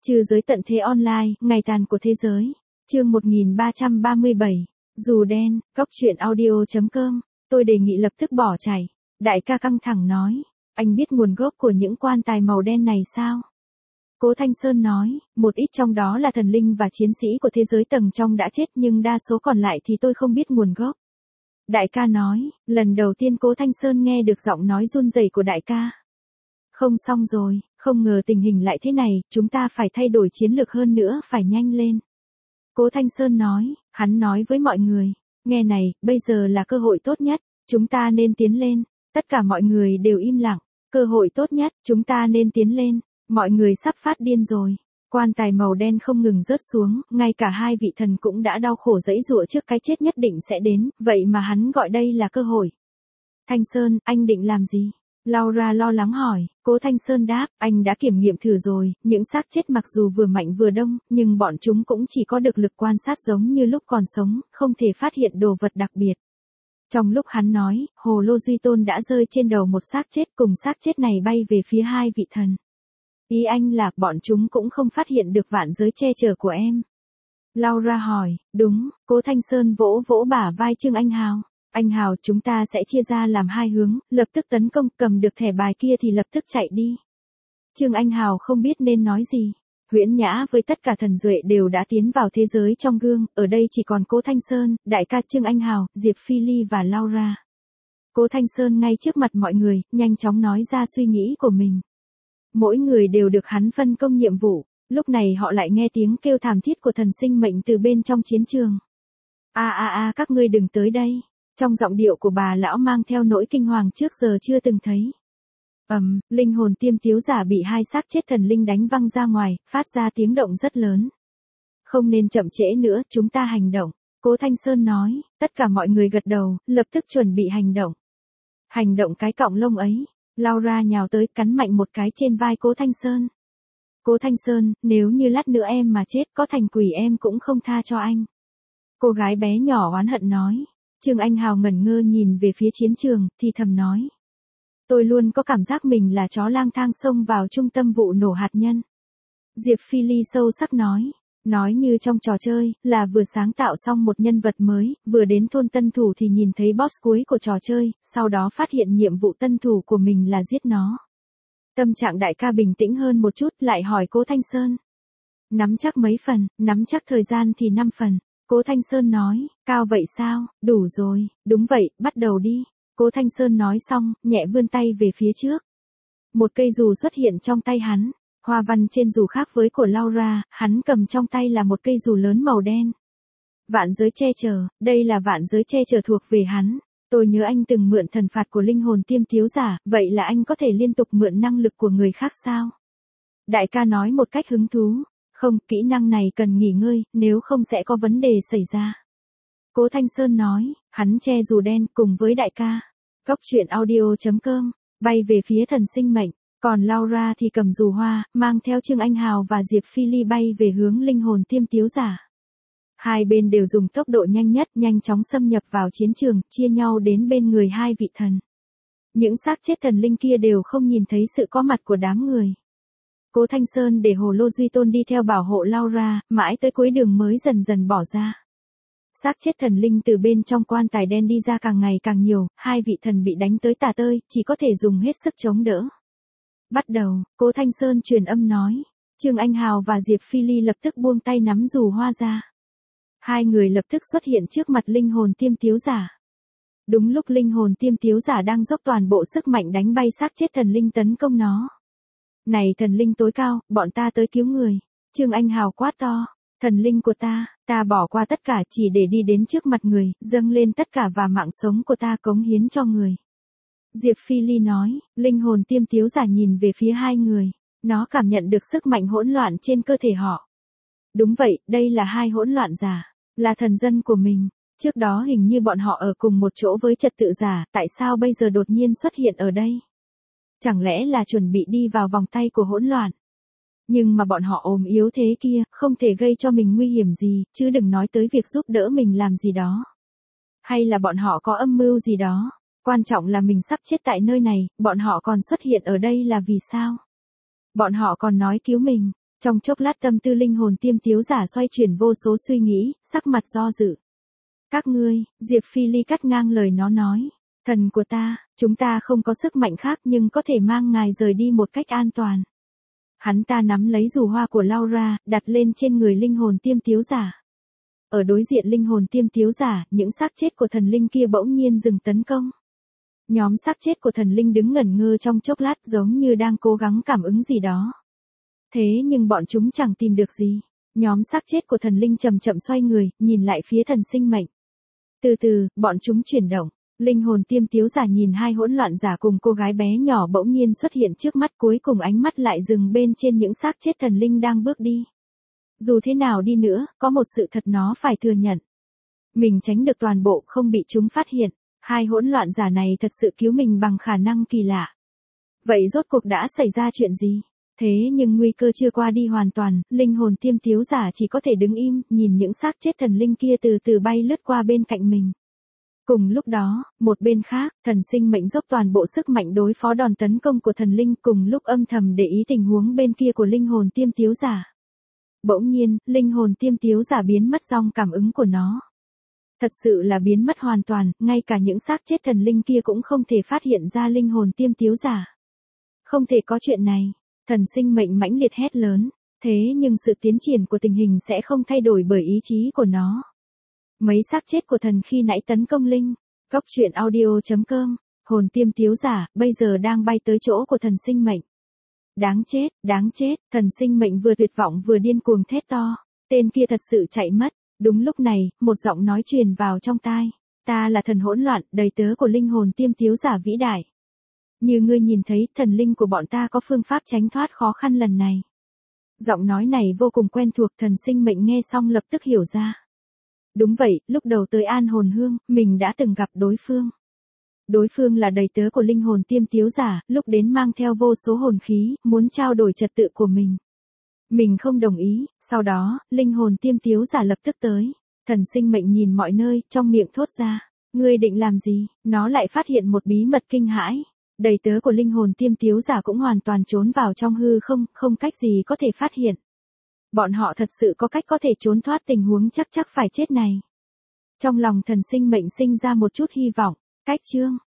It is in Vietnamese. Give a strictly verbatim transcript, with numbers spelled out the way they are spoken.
Trừ giới tận thế online, ngày tàn của thế giới. Chương một nghìn ba trăm ba mươi bảy. Dù đen, góc truyện audio chấm com. Tôi đề nghị lập tức bỏ chạy. Đại ca căng thẳng nói. Anh biết nguồn gốc của những quan tài màu đen này sao? Cố Thanh Sơn nói, một ít trong đó là thần linh và chiến sĩ của thế giới tầng trong đã chết nhưng đa số còn lại thì tôi không biết nguồn gốc. Đại ca nói, lần đầu tiên Cố Thanh Sơn nghe được giọng nói run rẩy của đại ca. Không xong rồi, không ngờ tình hình lại thế này, chúng ta phải thay đổi chiến lược hơn nữa, phải nhanh lên. Cố Thanh Sơn nói, hắn nói với mọi người, nghe này, bây giờ là cơ hội tốt nhất, chúng ta nên tiến lên. Tất cả mọi người đều im lặng, cơ hội tốt nhất, chúng ta nên tiến lên. Mọi người sắp phát điên rồi. Quan tài màu đen không ngừng rớt xuống, ngay cả hai vị thần cũng đã đau khổ giãy giụa trước cái chết nhất định sẽ đến, vậy mà hắn gọi đây là cơ hội. Thanh Sơn, anh định làm gì? Laura lo lắng hỏi. Cố Thanh Sơn đáp, anh đã kiểm nghiệm thử rồi, những xác chết mặc dù vừa mạnh vừa đông, nhưng bọn chúng cũng chỉ có được lực quan sát giống như lúc còn sống, không thể phát hiện đồ vật đặc biệt. Trong lúc hắn nói, hồ lô duy tôn đã rơi trên đầu một xác chết, cùng xác chết này bay về phía hai vị thần. Ý anh là, bọn chúng cũng không phát hiện được vạn giới che chở của em. Laura hỏi, đúng, Cố Thanh Sơn vỗ vỗ bả vai Trương Anh Hào. Anh Hào, chúng ta sẽ chia ra làm hai hướng, lập tức tấn công, cầm được thẻ bài kia thì lập tức chạy đi. Trương Anh Hào không biết nên nói gì. Huyễn Nhã với tất cả thần duệ đều đã tiến vào thế giới trong gương, ở đây chỉ còn Cố Thanh Sơn, đại ca Trương Anh Hào, Diệp Phi Ly và Laura. Cố Thanh Sơn ngay trước mặt mọi người, nhanh chóng nói ra suy nghĩ của mình. Mỗi người đều được hắn phân công nhiệm vụ, lúc này họ lại nghe tiếng kêu thảm thiết của thần sinh mệnh từ bên trong chiến trường. A a a các ngươi đừng tới đây. Trong giọng điệu của bà lão mang theo nỗi kinh hoàng trước giờ chưa từng thấy. Ầm, um, linh hồn tiêm tiếu giả bị hai xác chết thần linh đánh văng ra ngoài, phát ra tiếng động rất lớn. Không nên chậm trễ nữa, chúng ta hành động. Cố Thanh Sơn nói, tất cả mọi người gật đầu, lập tức chuẩn bị hành động. Hành động cái cọng lông ấy. Laura nhào tới cắn mạnh một cái trên vai Cố Thanh Sơn. Cố Thanh Sơn, nếu như lát nữa em mà chết có thành quỷ em cũng không tha cho anh. Cô gái bé nhỏ oán hận nói. Trương Anh Hào ngẩn ngơ nhìn về phía chiến trường, thì thầm nói. Tôi luôn có cảm giác mình là chó lang thang xông vào trung tâm vụ nổ hạt nhân. Diệp Phi Ly sâu sắc nói. Nói như trong trò chơi, là vừa sáng tạo xong một nhân vật mới, vừa đến thôn tân thủ thì nhìn thấy boss cuối của trò chơi, sau đó phát hiện nhiệm vụ tân thủ của mình là giết nó. Tâm trạng đại ca bình tĩnh hơn một chút, lại hỏi Cố Thanh Sơn. Nắm chắc mấy phần, nắm chắc thời gian thì năm phần. Cố Thanh Sơn nói, cao vậy sao, đủ rồi, đúng vậy, bắt đầu đi. Cố Thanh Sơn nói xong, nhẹ vươn tay về phía trước. Một cây dù xuất hiện trong tay hắn. Hoa văn trên dù khác với của Laura, hắn cầm trong tay là một cây dù lớn màu đen. Vạn giới che chở, đây là vạn giới che chở thuộc về hắn. Tôi nhớ anh từng mượn thần phạt của linh hồn tiêm tiếu giả, vậy là anh có thể liên tục mượn năng lực của người khác sao? Đại ca nói một cách hứng thú. Không, kỹ năng này cần nghỉ ngơi, nếu không sẽ có vấn đề xảy ra. Cố Thanh Sơn nói, hắn che dù đen cùng với đại ca. Góc truyện audio chấm com, bay về phía thần sinh mệnh. Còn Laura thì cầm dù hoa, mang theo Trương Anh Hào và Diệp Phi Ly bay về hướng linh hồn tiêm tiếu giả. Hai bên đều dùng tốc độ nhanh nhất, nhanh chóng xâm nhập vào chiến trường, chia nhau đến bên người hai vị thần. Những xác chết thần linh kia đều không nhìn thấy sự có mặt của đám người. Cố Thanh Sơn để hồ lô duy tôn đi theo bảo hộ Laura, mãi tới cuối đường mới dần dần bỏ ra. Xác chết thần linh từ bên trong quan tài đen đi ra càng ngày càng nhiều, hai vị thần bị đánh tới tả tơi, chỉ có thể dùng hết sức chống đỡ. Bắt đầu, Cố Thanh Sơn truyền âm nói. Trương Anh Hào và Diệp Phi Ly lập tức buông tay nắm dù hoa ra. Hai người lập tức xuất hiện trước mặt linh hồn tiêm tiếu giả. Đúng lúc linh hồn tiêm tiếu giả đang dốc toàn bộ sức mạnh đánh bay xác chết thần linh tấn công nó. Này thần linh tối cao, bọn ta tới cứu người. Trương Anh Hào quát to. Thần linh của ta, ta bỏ qua tất cả chỉ để đi đến trước mặt người, dâng lên tất cả và mạng sống của ta cống hiến cho người. Diệp Phi Ly nói, linh hồn tiêm tiếu giả nhìn về phía hai người, nó cảm nhận được sức mạnh hỗn loạn trên cơ thể họ. Đúng vậy, đây là hai hỗn loạn giả, là thần dân của mình, trước đó hình như bọn họ ở cùng một chỗ với trật tự giả, tại sao bây giờ đột nhiên xuất hiện ở đây? Chẳng lẽ là chuẩn bị đi vào vòng tay của hỗn loạn? Nhưng mà bọn họ ốm yếu thế kia, không thể gây cho mình nguy hiểm gì, chứ đừng nói tới việc giúp đỡ mình làm gì đó. Hay là bọn họ có âm mưu gì đó? Quan trọng là mình sắp chết tại nơi này, bọn họ còn xuất hiện ở đây là vì sao? Bọn họ còn nói cứu mình. Trong chốc lát tâm tư linh hồn tiêm tiếu giả xoay chuyển vô số suy nghĩ, sắc mặt do dự. Các ngươi, Diệp Phi Ly cắt ngang lời nó nói. Thần của ta, chúng ta không có sức mạnh khác nhưng có thể mang ngài rời đi một cách an toàn. Hắn ta nắm lấy dù hoa của Laura, đặt lên trên người linh hồn tiêm tiếu giả. Ở đối diện linh hồn tiêm tiếu giả, những xác chết của thần linh kia bỗng nhiên dừng tấn công. Nhóm xác chết của thần linh đứng ngẩn ngơ trong chốc lát giống như đang cố gắng cảm ứng gì đó. Thế nhưng bọn chúng chẳng tìm được gì. Nhóm xác chết của thần linh chậm chậm xoay người, nhìn lại phía thần sinh mệnh. Từ từ, bọn chúng chuyển động. Linh hồn tiêm tiếu giả nhìn hai hỗn loạn giả cùng cô gái bé nhỏ bỗng nhiên xuất hiện trước mắt, cuối cùng ánh mắt lại dừng bên trên những xác chết thần linh đang bước đi. Dù thế nào đi nữa, có một sự thật nó phải thừa nhận. Mình tránh được toàn bộ, không bị chúng phát hiện. Hai hỗn loạn giả này thật sự cứu mình bằng khả năng kỳ lạ. Vậy rốt cuộc đã xảy ra chuyện gì? Thế nhưng nguy cơ chưa qua đi hoàn toàn, linh hồn tiêm tiếu giả chỉ có thể đứng im, nhìn những xác chết thần linh kia từ từ bay lướt qua bên cạnh mình. Cùng lúc đó, một bên khác, thần sinh mệnh dốc toàn bộ sức mạnh đối phó đòn tấn công của thần linh, cùng lúc âm thầm để ý tình huống bên kia của linh hồn tiêm tiếu giả. Bỗng nhiên, linh hồn tiêm tiếu giả biến mất dòng cảm ứng của nó. Thật sự là biến mất hoàn toàn, ngay cả những xác chết thần linh kia cũng không thể phát hiện ra linh hồn tiêm tiếu giả. Không thể có chuyện này, thần sinh mệnh mãnh liệt hét lớn, thế nhưng sự tiến triển của tình hình sẽ không thay đổi bởi ý chí của nó. Mấy xác chết của thần khi nãy tấn công linh. Góc truyện audio chấm com, hồn tiêm tiếu giả, bây giờ đang bay tới chỗ của thần sinh mệnh. Đáng chết, đáng chết, thần sinh mệnh vừa tuyệt vọng vừa điên cuồng thét to. Tên kia thật sự chạy mất. Đúng lúc này, một giọng nói truyền vào trong tai. Ta là thần hỗn loạn, đầy tớ của linh hồn tiêm tiếu giả vĩ đại. Như ngươi nhìn thấy, thần linh của bọn ta có phương pháp tránh thoát khó khăn lần này. Giọng nói này vô cùng quen thuộc, thần sinh mệnh nghe xong lập tức hiểu ra. Đúng vậy, lúc đầu tới An Hồn Hương, mình đã từng gặp đối phương. Đối phương là đầy tớ của linh hồn tiêm tiếu giả, lúc đến mang theo vô số hồn khí, muốn trao đổi trật tự của mình. Mình không đồng ý, sau đó, linh hồn tiêm tiếu giả lập tức tới. Thần sinh mệnh nhìn mọi nơi, trong miệng thốt ra. Ngươi định làm gì? Nó lại phát hiện một bí mật kinh hãi. Đầy tớ của linh hồn tiêm tiếu giả cũng hoàn toàn trốn vào trong hư không, không cách gì có thể phát hiện. Bọn họ thật sự có cách có thể trốn thoát tình huống chắc chắc phải chết này. Trong lòng thần sinh mệnh sinh ra một chút hy vọng. Cách chương